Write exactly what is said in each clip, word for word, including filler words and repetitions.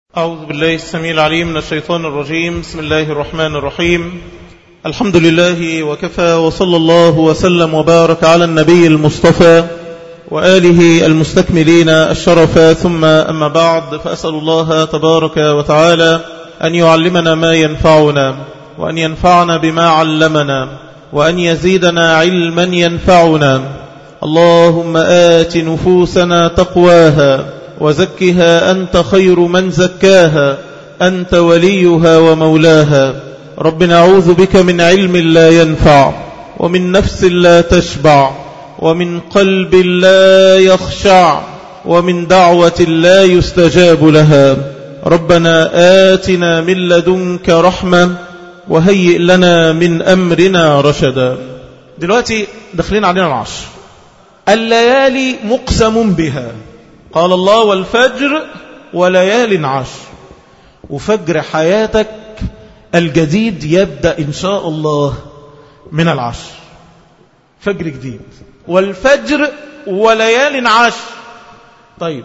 أعوذ بالله السميع العليم من الشيطان الرجيم. بسم الله الرحمن الرحيم. الحمد لله وكفى، وصلى الله وسلم وبارك على النبي المصطفى وآله المستكملين الشرف، ثم أما بعد، فأسأل الله تبارك وتعالى أن يعلمنا ما ينفعنا، وأن ينفعنا بما علمنا، وأن يزيدنا علما ينفعنا. اللهم آت نفوسنا تقواها وزكها أنت خير من زكاها، أنت وليها ومولاها. رب نعوذ بك من علم لا ينفع، ومن نفس لا تشبع، ومن قلب لا يخشع، ومن دعوة لا يستجاب لها. ربنا آتنا من لدنك رحمة وهيئ لنا من أمرنا رشدا. دلوقتي داخلين علينا العشر، الليالي مقسم بها، قال الله والفجر وليال عشر. وفجر حياتك الجديد يبدأ إن شاء الله من العشر، فجر جديد، والفجر وليال عشر. طيب،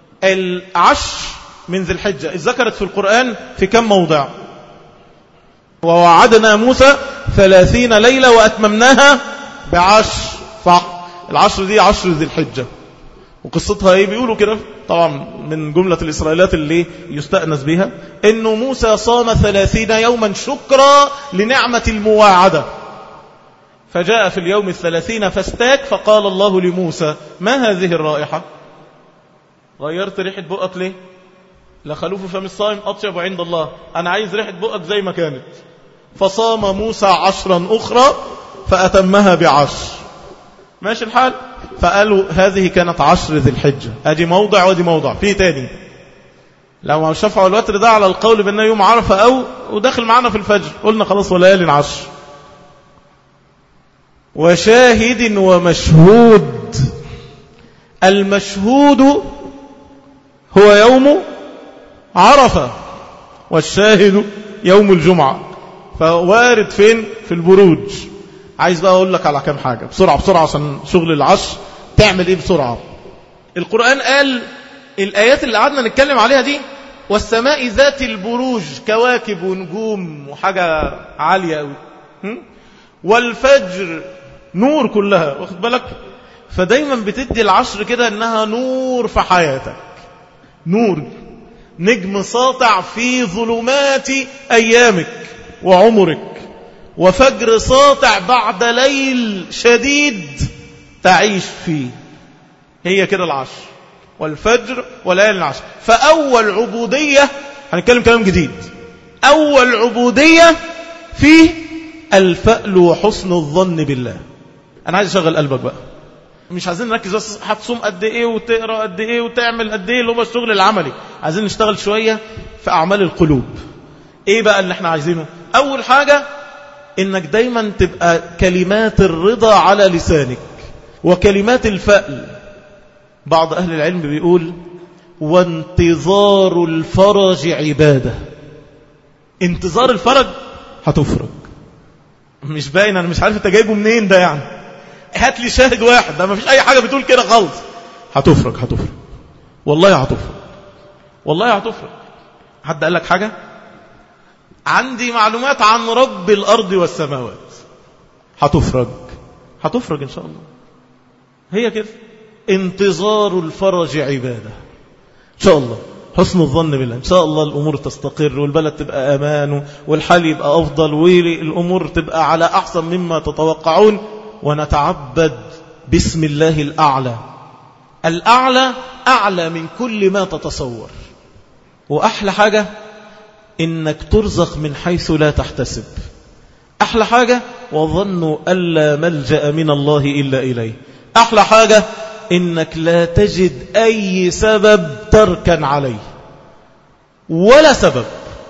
العشر من ذي الحجة ذكرت في القرآن في كم موضع؟ ووعدنا موسى ثلاثين ليلة وأتممناها بعشر. فالعشر دي عشر ذي الحجة، وقصتها ايه؟ بيقولوا كده طبعا من جملة الإسرائيلات اللي يستأنس بها، انه موسى صام ثلاثين يوما شكرا لنعمة المواعدة، فجاء في اليوم الثلاثين فاستاك، فقال الله لموسى: ما هذه الرائحة؟ غيرت ريحة بقك ليه؟ لخلوف فم الصائم أطيب عند الله، أنا عايز ريحة بقك زي ما كانت. فصام موسى عشرا أخرى فأتمها بعشر. ماشي الحال؟ فقالوا هذه كانت عشر ذي الحجة. ادي موضع ودي موضع. في تاني لو ما شفعوا الوتر ده على القول بأنه يوم عرفة أو وداخل معنا في الفجر، قلنا خلاص وليال عشر. وشاهد ومشهود. المشهود هو يوم عرفة، والشاهد يوم الجمعة. فوارد فين؟ في البروج. عايز بقى أقول لك على كام حاجة بسرعة بسرعة عشان شغل العشر. تعمل إيه بسرعة؟ القرآن قال الآيات اللي قعدنا نتكلم عليها دي: والسماء ذات البروج، كواكب ونجوم وحاجة عالية أوي، والفجر نور كلها، واخد بالك؟ فدايما بتدي العشر كده إنها نور في حياتك، نور، نجم ساطع في ظلمات أيامك وعمرك، وفجر ساطع بعد ليل شديد تعيش فيه. هي كده العشر، والفجر وليال العشر. فأول عبودية، هنتكلم كلام جديد، أول عبودية فيه الفأل وحسن الظن بالله. أنا عايز أشغل قلبك بقى، مش عايزين نركز بس هتصوم قد إيه وتقرأ قد إيه وتعمل قد إيه اللي هو الشغل العملي. عايزين نشتغل شوية في أعمال القلوب. إيه بقى اللي احنا عايزينه؟ أول حاجة إنك دايما تبقى كلمات الرضا على لسانك وكلمات الفأل. بعض أهل العلم بيقول: وانتظار الفرج عبادة. انتظار الفرج هتفرج. مش باين، أنا مش عارف انت جايبه منين ده، يعني هات لي شاهد واحد، ده ما فيش أي حاجة بتقول كده خالص. هتفرج هتفرج والله هتفرج والله هتفرج. حد قال لك حاجة؟ عندي معلومات عن رب الأرض والسماوات. هتفرج هتفرج إن شاء الله. هي كده، انتظار الفرج عبادة. إن شاء الله حسن الظن بالله، إن شاء الله الأمور تستقر، والبلد تبقى أمان، والحال يبقى أفضل، والأمور تبقى على أحسن مما تتوقعون. ونتعبد باسم الله الأعلى. الأعلى أعلى من كل ما تتصور. وأحلى حاجة إنك ترزق من حيث لا تحتسب. أحلى حاجة وظنوا ألا ملجأ من الله إلا إليه. أحلى حاجة إنك لا تجد أي سبب تركن عليه، ولا سبب.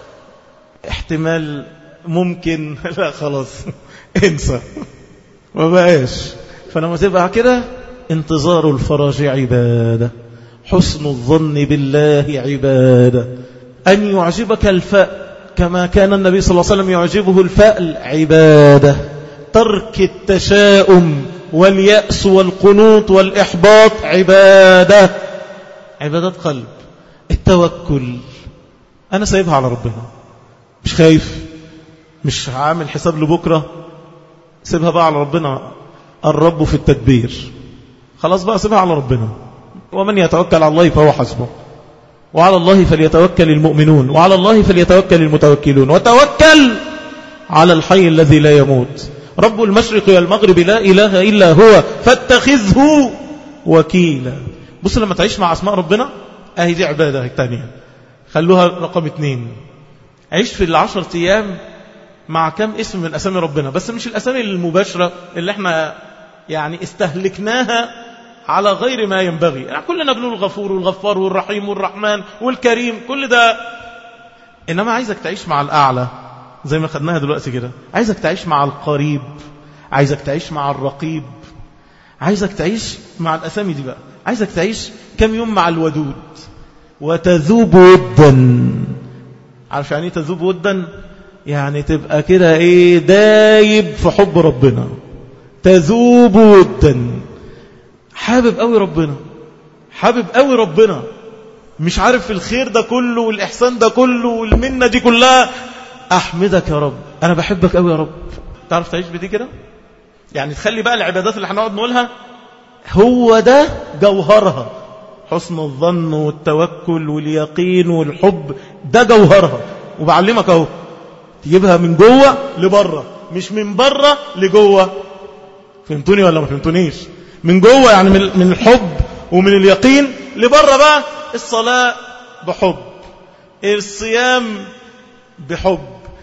احتمال ممكن، لا خلاص انسى ما بقاش. فلما تبقى كده، انتظار الفرج عبادة، حسن الظن بالله عبادة. أن يعجبك الفأل كما كان النبي صلى الله عليه وسلم يعجبه الفأل عبادة. ترك التشاؤم واليأس والقنوط والإحباط عبادة، عبادة قلب. التوكل أنا سايبها على ربنا، مش خايف، مش عامل حساب لبكرة، سيبها بقى على ربنا. الرب في التدبير، خلاص بقى سيبها على ربنا. ومن يتوكل على الله فهو حسبه، وعلى الله فليتوكل المؤمنون، وعلى الله فليتوكل المتوكلون، وتوكل على الحي الذي لا يموت، رب المشرق والمغرب لا إله إلا هو فاتخذه وكيلا. بص لما تعيش مع أسماء ربنا، اهي دي عبادة الثانية، خلوها رقم اتنين. عيش في العشر أيام مع كم اسم من أسامي ربنا، بس مش الأسامي المباشرة اللي احنا يعني استهلكناها على غير ما ينبغي. يعني كلنا بنقول الغفور والغفار والرحيم والرحمن والكريم، كل ده. إنما عايزك تعيش مع الأعلى زي ما خدناها دلوقتي كده، عايزك تعيش مع القريب، عايزك تعيش مع الرقيب، عايزك تعيش مع الأسامي دي بقى، عايزك تعيش كم يوم مع الودود. وتذوب ودا، عارف يعني تذوب ودا؟ يعني تبقى كده ايه، دايب في حب ربنا. تذوب ودا، حابب قوي ربنا، حابب قوي ربنا، مش عارف الخير ده كله والإحسان ده كله والمنة دي كلها. أحمدك يا رب، أنا بحبك قوي يا رب. تعرف تعيش بدي كده؟ يعني تخلي بقى العبادات اللي هنقعد نقولها هو ده جوهرها، حسن الظن والتوكل واليقين والحب، ده جوهرها. وبعلمك اهو تجيبها من جوه لبره، مش من بره لجوه. فهمتوني ولا ما فهمتونيش؟ من جوه يعني من الحب ومن اليقين لبره بقى. الصلاة بحب، الصيام بحب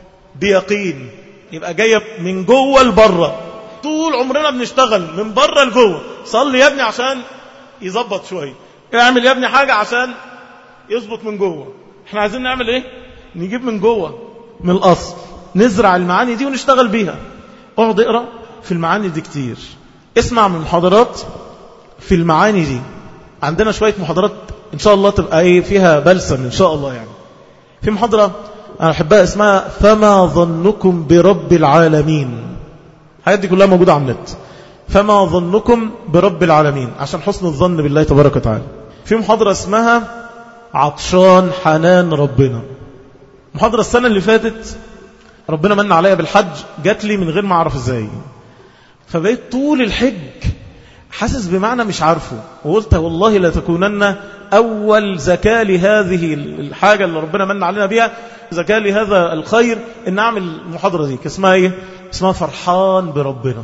بيقين، يبقى جاية من جوه لبره. طول عمرنا بنشتغل من بره لجوه. صلي يا ابني عشان يظبط شوية، اعمل يا ابني حاجة عشان يظبط من جوه. احنا عايزين نعمل ايه؟ نجيب من جوه، من الأصل، نزرع المعاني دي ونشتغل بيها. اقعد اقرأ في المعاني دي كتير، اسمع من محاضرات في المعاني دي. عندنا شوية محاضرات ان شاء الله تبقى ايه فيها بلسم ان شاء الله. يعني في محاضرة انا احبها اسمها فما ظنكم برب العالمين. الحاجات دي كلها موجودة على النت. فما ظنكم برب العالمين، عشان حسن الظن بالله تبارك وتعالى. في محاضرة اسمها عطشان حنان ربنا. محاضرة السنة اللي فاتت ربنا من عليا بالحج، جات لي من غير ما اعرف ازاي، فبقيت طول الحج حاسس بمعنى مش عارفه، وقلت والله لا تكونن أول زكاة لهذه الحاجة اللي ربنا من علينا بها، زكاة لهذا الخير، إن أعمل المحاضرة دي. اسمها إيه؟ اسمها فرحان بربنا،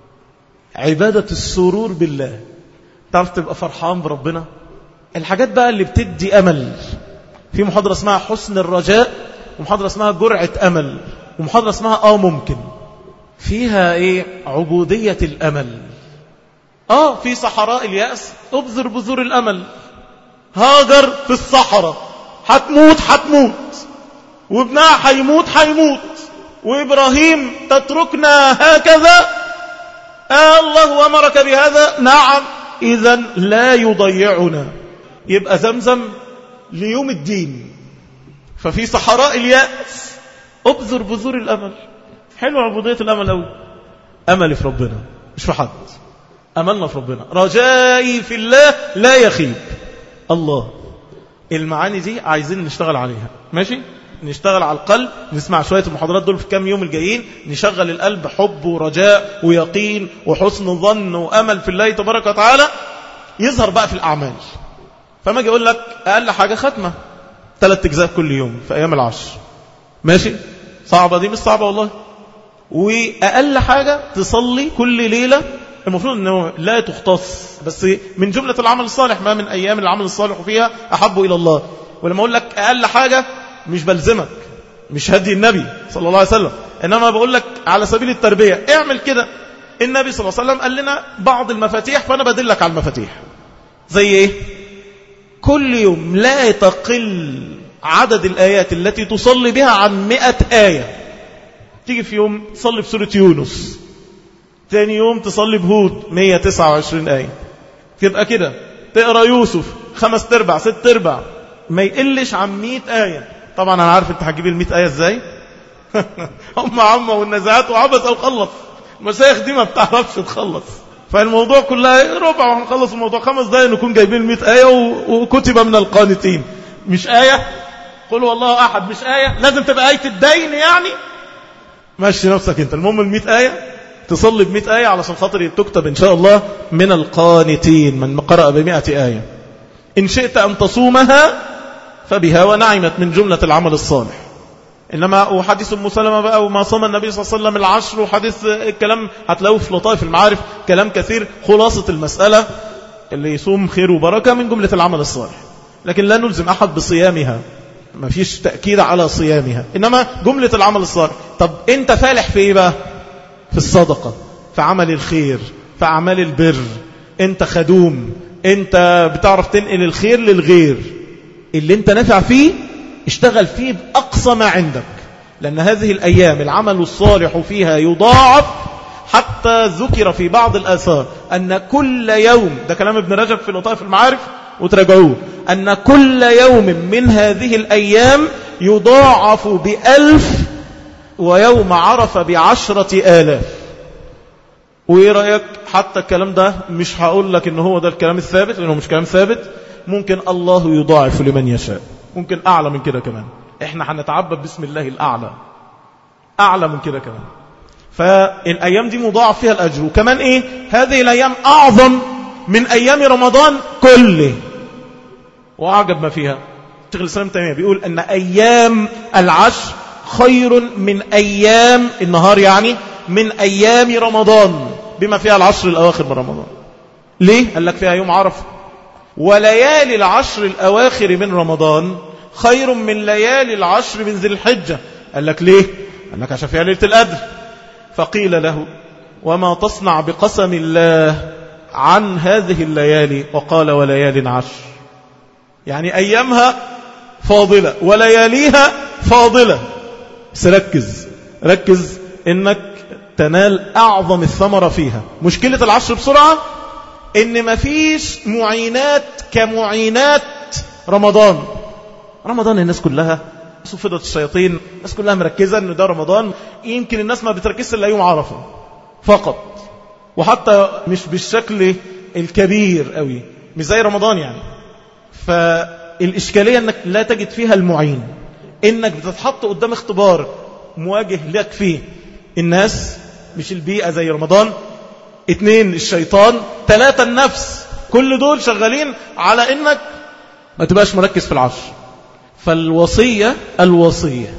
عبادة السرور بالله. تعرف تبقى فرحان بربنا؟ الحاجات بقى اللي بتدي أمل. في محاضرة اسمها حسن الرجاء، ومحاضرة اسمها جرعة أمل، ومحاضرة اسمها آه ممكن. فيها إيه؟ عبودية الأمل. آه في صحراء اليأس أبذر بذور الأمل. هاجر في الصحراء، هتموت هتموت، وابنها حيموت حيموت، وإبراهيم تتركنا هكذا؟ آه الله أمرك بهذا؟ نعم، إذن لا يضيعنا. يبقى زمزم ليوم الدين. ففي صحراء اليأس أبذر بذور الأمل. حلو عبودية الأمل أوي. أملي في ربنا مش في حد، أملنا في ربنا، رجائي في الله لا يخيب. الله، المعاني دي عايزين نشتغل عليها. ماشي، نشتغل على القلب، نسمع شوية المحاضرات دول في كام يوم الجايين، نشغل القلب حب ورجاء ويقين وحسن ظن وأمل في الله تبارك وتعالى، يظهر بقى في الأعمال. فما اجي اقول لك أقل حاجة ختمة ثلاث أجزاء كل يوم في أيام العشر. ماشي، صعبة دي؟ مش صعبة والله. وأقل حاجة تصلي كل ليلة، المفروض أنه لا تختص، بس من جملة العمل الصالح، ما من أيام العمل الصالح فيها أحب إلى الله. ولما أقول لك أقل حاجة مش بلزمك، مش هدي النبي صلى الله عليه وسلم، إنما بقول لك على سبيل التربية اعمل كده. النبي صلى الله عليه وسلم قال لنا بعض المفاتيح، فأنا بدلك على المفاتيح. زي إيه؟ كل يوم لا تقل عدد الآيات التي تصلي بها عن مئة آية. تيجي في يوم تصلي بسورة يونس، ثاني يوم تصلي بهود مئة وتسعة وعشرين آية، تبقى كده تقرأ يوسف خمس تربع ست تربع، ما يقلش عن مئة آية. طبعا أنا عارف أنت هتجيب المئة آية إزاي. هم عمة والنزاعات وعبس أو خلص. المشايخ دي ما بتعرفش تخلص، فالموضوع كلها ربع وهنخلص الموضوع خمس دقايق نكون جايبين مئة آية وكتب من القانتين. مش آية، قل والله أحد مش آية لازم تبقى آية الدين يعني؟ ماشي نفسك انت، المهم المئة آية تصلي بمئة آية علشان خاطر تكتب إن شاء الله من القانتين من قرأ بمئة آية. إن شئت أن تصومها فبها ونعمت من جملة العمل الصالح. إنما وحديث أم سلمة بقى وما صام النبي صلى الله عليه وسلم العشر وحديث الكلام هتلاقوه في لطائف المعارف كلام كثير. خلاصة المسألة اللي يصوم خير وبركة من جملة العمل الصالح، لكن لا نلزم أحد بصيامها، ما فيش تأكيد على صيامها، إنما جملة العمل الصالح. طب أنت فالح في إيه بقى؟ في الصدقة، في عمل الخير، في أعمال البر، أنت خدوم، أنت بتعرف تنقل الخير للغير، اللي أنت نافع فيه اشتغل فيه بأقصى ما عندك، لأن هذه الأيام العمل الصالح فيها يضاعف. حتى ذكر في بعض الآثار أن كل يوم، ده كلام ابن رجب في لطائف المعارف وتراجعوه، أن كل يوم من هذه الأيام يضاعف بألف، ويوم عرفة بعشرة آلاف. وإيه رأيك؟ حتى الكلام ده مش هقول لك إن هو ده الكلام الثابت، لأنه مش كلام ثابت. ممكن الله يضاعف لمن يشاء، ممكن أعلى من كده كمان. إحنا هنتعبد باسم الله الأعلى، أعلى من كده كمان. فالأيام دي مضاعف فيها الأجر. وكمان إيه؟ هذه الأيام أعظم من أيام رمضان كله. وأعجب ما فيها شيخ الإسلام تيمية بيقول أن أيام العشر خير من أيام النهار، يعني من أيام رمضان بما فيها العشر الأواخر من رمضان. ليه؟ قال لك فيها يوم عرفة. وليالي العشر الأواخر من رمضان خير من ليالي العشر من ذي الحجة. قال لك ليه؟ قال لك عشان فيها ليلة القدر. فقيل له وما تصنع بقسم الله عن هذه الليالي؟ وقال وليال عشر، يعني أيامها فاضلة ولياليها فاضلة. سركز ركز إنك تنال أعظم الثمرة فيها. مشكلة العشر بسرعة إن مفيش معينات كمعينات رمضان. رمضان الناس كلها صفدت الشياطين، الناس كلها مركزة إن ده رمضان. يمكن الناس ما بتركزش إلا يوم عرفة فقط، وحتى مش بالشكل الكبير قوي، مش زي رمضان يعني. فالإشكالية أنك لا تجد فيها المعين، إنك بتتحط قدام اختبار مواجه لك فيه الناس، مش البيئة زي رمضان، اتنين الشيطان، ثلاثة النفس، كل دول شغالين على إنك ما تبقاش مركز في العشر. فالوصية الوصية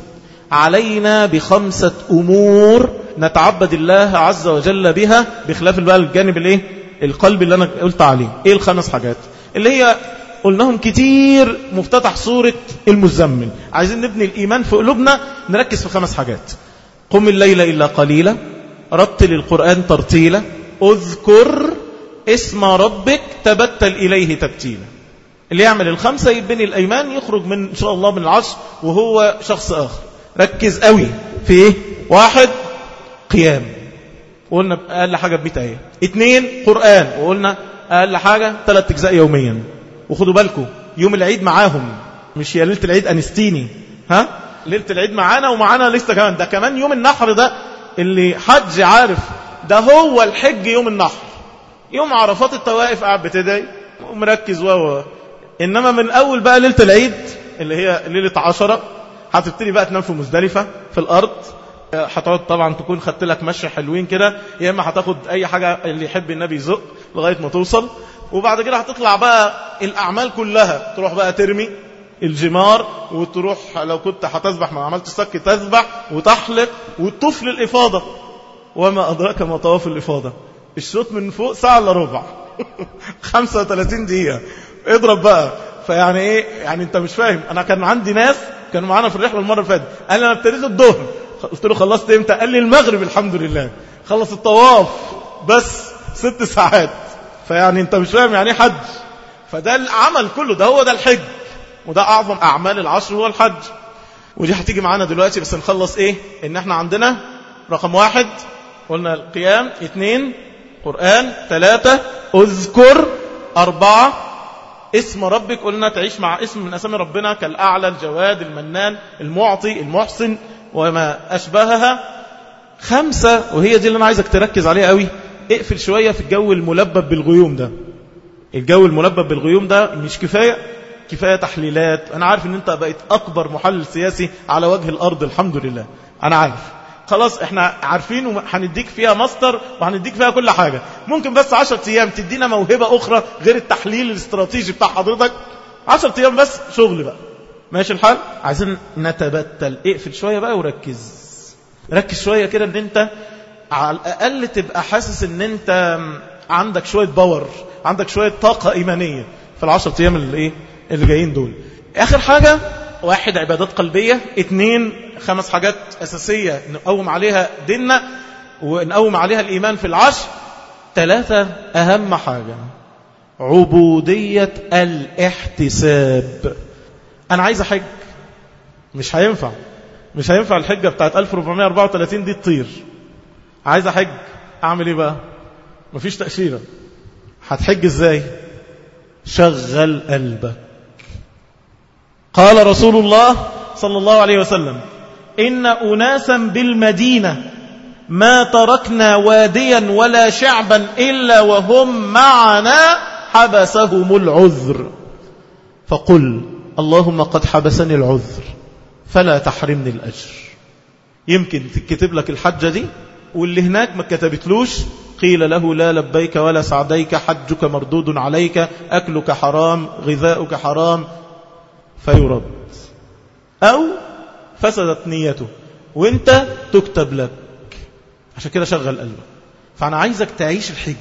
علينا بخمسة أمور نتعبد الله عز وجل بها، بخلاف بقى الجانب الايه القلب اللي أنا قلت عليه. إيه الخمس حاجات اللي هي قلناهم كتير مفتتح سورة المزمل؟ عايزين نبني الإيمان في قلوبنا، نركز في خمس حاجات. قم الليل إلا قليلا، رتل القرآن ترتيلا، اذكر اسم ربك تبتل إليه تبتيلا. اللي يعمل الخمسة يبني الأيمان، يخرج من إن شاء الله من العشر وهو شخص آخر. ركز قوي في إيه؟ واحد قيام، وقلنا أقل حاجة بمئة آية. اثنين قرآن، وقلنا أقل حاجة ثلاث أجزاء يوميا. وخدوا بالكم يوم العيد معاهم، مش يا ليلة العيد أنستيني، ها ليلة العيد معانا ومعانا لسه كمان، ده كمان يوم النحر، ده اللي حج عارف ده هو الحج يوم النحر. يوم عرفات التوائف قاعد بتدعي ومركز وهو. إنما من أول بقى ليلة العيد اللي هي ليلة عشرة هتبتدي بقى تنام في مزدلفة في الأرض. هتقعد طبعا تكون خدت لك مشي حلوين كده، يا إما هتاخد أي حاجة اللي يحب النبي يزق لغاية ما توصل. وبعد كده هتطلع بقى الأعمال كلها، تروح بقى ترمي الجمار، وتروح لو كنت هتسبح ما عملت سك تسبح وتحلق وتطوف للإفاضة. وما أدراك ما طواف الإفاضة، الشوط من فوق ساعة إلا ربع خمسة وثلاثين دقيقة، اضرب بقى. فيعني ايه يعني انت مش فاهم. انا كان عندي ناس كانوا معانا في الرحلة المرة اللي فاتت، قال لي انا ابتديت الظهر، قلت له خلصت امتى؟ قال لي المغرب الحمد لله. خلص الطواف بس ست ساعات. فيعني انت مش فاهم يعني حج. فده العمل كله، ده هو ده الحج، وده اعظم اعمال العشر هو الحج. ودي هتيجي معانا دلوقتي، بس نخلص ايه ان احنا عندنا رقم واحد قلنا القيام، اثنين قرآن، ثلاثة اذكر، أربعة اسم ربك، قلنا تعيش مع اسم من أسامي ربنا كالأعلى، الجواد، المنان، المعطي، المحسن وما أشبهها. خمسة وهي دي اللي أنا عايزك تركز عليها قوي، اقفل شوية في الجو الملبب بالغيوم ده. الجو الملبب بالغيوم ده مش كفاية، كفاية تحليلات. أنا عارف أن أنت بقيت أكبر محلل سياسي على وجه الأرض، الحمد لله، أنا عارف. خلاص احنا عارفين وهنديك فيها ماستر وهنديك فيها كل حاجة. ممكن بس عشرة أيام تدينا موهبة أخرى غير التحليل الاستراتيجي بتاع حضرتك. عشرة أيام بس شغل بقى، ماشي الحال. عايزين نتبتل، اقفل شوية بقى وركز. ركز شوية كده ان انت على الأقل تبقى حاسس ان انت عندك شوية باور، عندك شوية طاقة إيمانية في العشرة أيام اللي, إيه؟ اللي جايين دول. آخر حاجة، واحد عبادات قلبية، اتنين خمس حاجات أساسية نقوم عليها ديننا ونقوم عليها الإيمان في العشر. ثلاثة أهم حاجة، عبودية الاحتساب. أنا عايز أحج، مش هينفع مش هينفع الحجة بتاعت ألف وأربعمائة وأربعة وثلاثين دي تطير. عايز أحج، أعمل إيه بقى؟ مفيش تأشيرة، هتحج إزاي؟ شغل قلبك. قال رسول الله صلى الله عليه وسلم: إن أناسا بالمدينة ما تركنا واديا ولا شعبا إلا وهم معنا حبسهم العذر، فقل اللهم قد حبسني العذر فلا تحرمني الأجر. يمكن تكتب لك الحجة دي واللي هناك ما كتبتلوش، قيل له لا لبيك ولا سعديك، حجك مردود عليك، أكلك حرام، غذاؤك حرام، فيرد. أو فسدت نيته وانت تكتب لك. عشان كده شغل قلبك. فأنا عايزك تعيش الحج،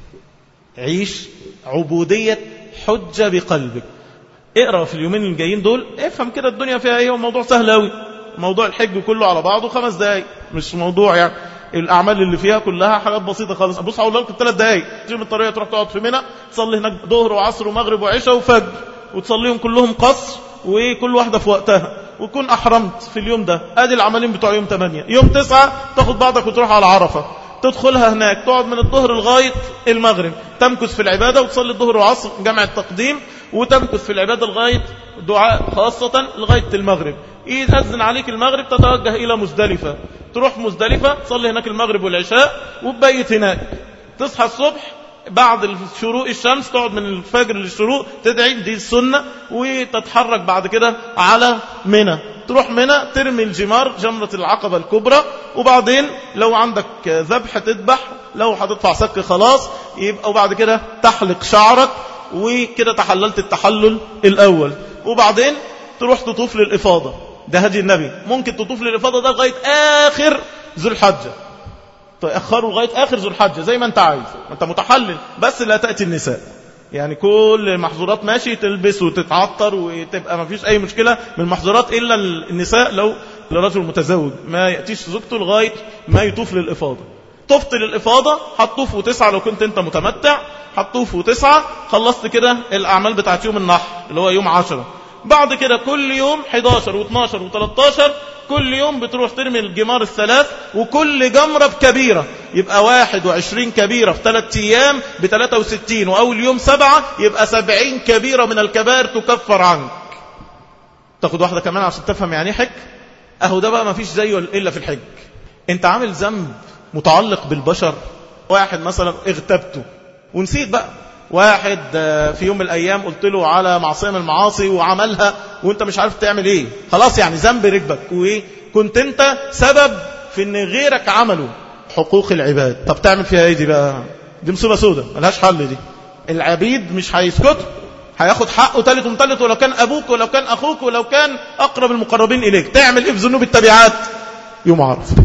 عيش عبودية حجة بقلبك. اقرأ في اليومين الجايين دول، افهم كده الدنيا فيها ايه. والموضوع سهل قوي، موضوع الحج كله على بعضه خمس دقايق، مش موضوع يعني. الأعمال اللي فيها كلها حاجات بسيطة خالص. أبص هقول لك ثلاث دقايق تجي من الطريقة، تروح تقعد في منى، تصلي هناك ظهر وعصر ومغرب وعشاء وفجر، وتصليهم كلهم قصر وكل واحدة في وقتها، وكون أحرمت في اليوم ده. ادي العملين بتوع يوم ثمانية. يوم تسعة تاخد بعضك وتروح على عرفة، تدخلها هناك، تقعد من الظهر لغاية المغرب، تمكث في العبادة وتصلي الظهر وعصر جمع التقديم، وتمكث في العبادة لغاية دعاء خاصة لغاية المغرب. يتأذن عليك المغرب، تتوجه إلى مزدلفة، تروح مزدلفة تصلي هناك المغرب والعشاء وتبيت هناك. تصحى الصبح بعد شروق الشمس، تقعد من الفجر للشروق تدعي، دي السنة، وتتحرك بعد كده على منى. تروح منى ترمي الجمار، جمرة العقبة الكبرى، وبعدين لو عندك ذبح تذبح، لو هتدفع سك خلاص يبقى، وبعد كده تحلق شعرك، وكده تحللت التحلل الأول. وبعدين تروح تطوف للإفاضة، ده هدي النبي. ممكن تطوف للإفاضة ده لغاية آخر ذو الحجة، تأخروا لغاية آخر ذو الحجة زي ما انت عايز، انت متحلل، بس لا تأتي النساء. يعني كل المحظورات ماشي، تلبس وتتعطر وتبقى ما فيش أي مشكلة من المحظورات، إلا النساء لو لرجل متزوج ما يأتيش زوجته لغاية ما يطوف للإفاضة. طفت للإفاضة، هتطوف وتسعة لو كنت انت متمتع، هتطوف وتسعة، خلصت كده الأعمال بتاعت يوم النحر اللي هو يوم عشرة. بعد كده كل يوم حداشر واثناشر وثلاثتاشر كل يوم بتروح ترمي الجمار الثلاث، وكل جمرة بكبيرة، يبقى واحد وعشرين كبيرة في ثلاثة أيام بثلاثة وستين، وأول يوم سبعة يبقى سبعين كبيرة من الكبائر تكفر عنك. تاخد واحدة كمان عشان تفهم يعني حج. أهو ده بقى ما فيش زيه إلا في الحج. انت عامل ذنب متعلق بالبشر، واحد مثلا اغتبته ونسيت بقى، واحد في يوم من الأيام قلت له على معصية من المعاصي وعملها وانت مش عارف تعمل ايه، خلاص يعني ذنب ركبك، وكنت انت سبب في ان غيرك عمله. حقوق العباد، طب تعمل فيها ايه دي بقى؟ دي مصيبة سودة ملهاش حل. دي العبيد مش هيسكتوا، هياخد حقه تالت ومتلت، ولو كان أبوك ولو كان أخوك ولو كان أقرب المقربين إليك. تعمل إيه في ذنوب التبعات؟ يوم عرفة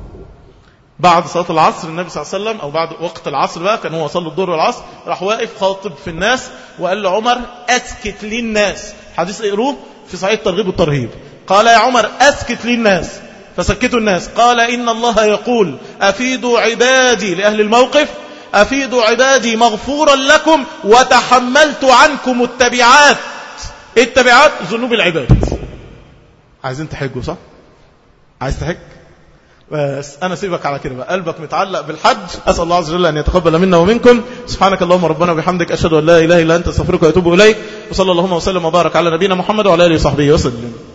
بعد صلاة العصر، النبي صلى الله عليه وسلم أو بعد وقت العصر بقى، كان هو صلى الظهر والعصر، راح واقف خاطب في الناس وقال لعمر أسكت لي الناس. حديث اقروه في صحيح الترغيب والترهيب. قال يا عمر أسكت لي الناس، فسكتوا الناس. قال إن الله يقول أفيدوا عبادي، لأهل الموقف، أفيدوا عبادي مغفورا لكم وتحملت عنكم التبعات. التبعات ذنوب العباد. عايزين تحجوا صح؟ عايز تحج؟ بس أنا سيبك على كده بقى، قلبك متعلق بالحج. أسأل الله عز وجل أن يتقبل منا ومنكم. سبحانك اللهم ربنا وبحمدك، أشهد أن لا إله إلا أنت، استغفرك وأتوب إليك. وصلى اللهم وسلم وبارك على نبينا محمد وعلى آله وصحبه وسلم.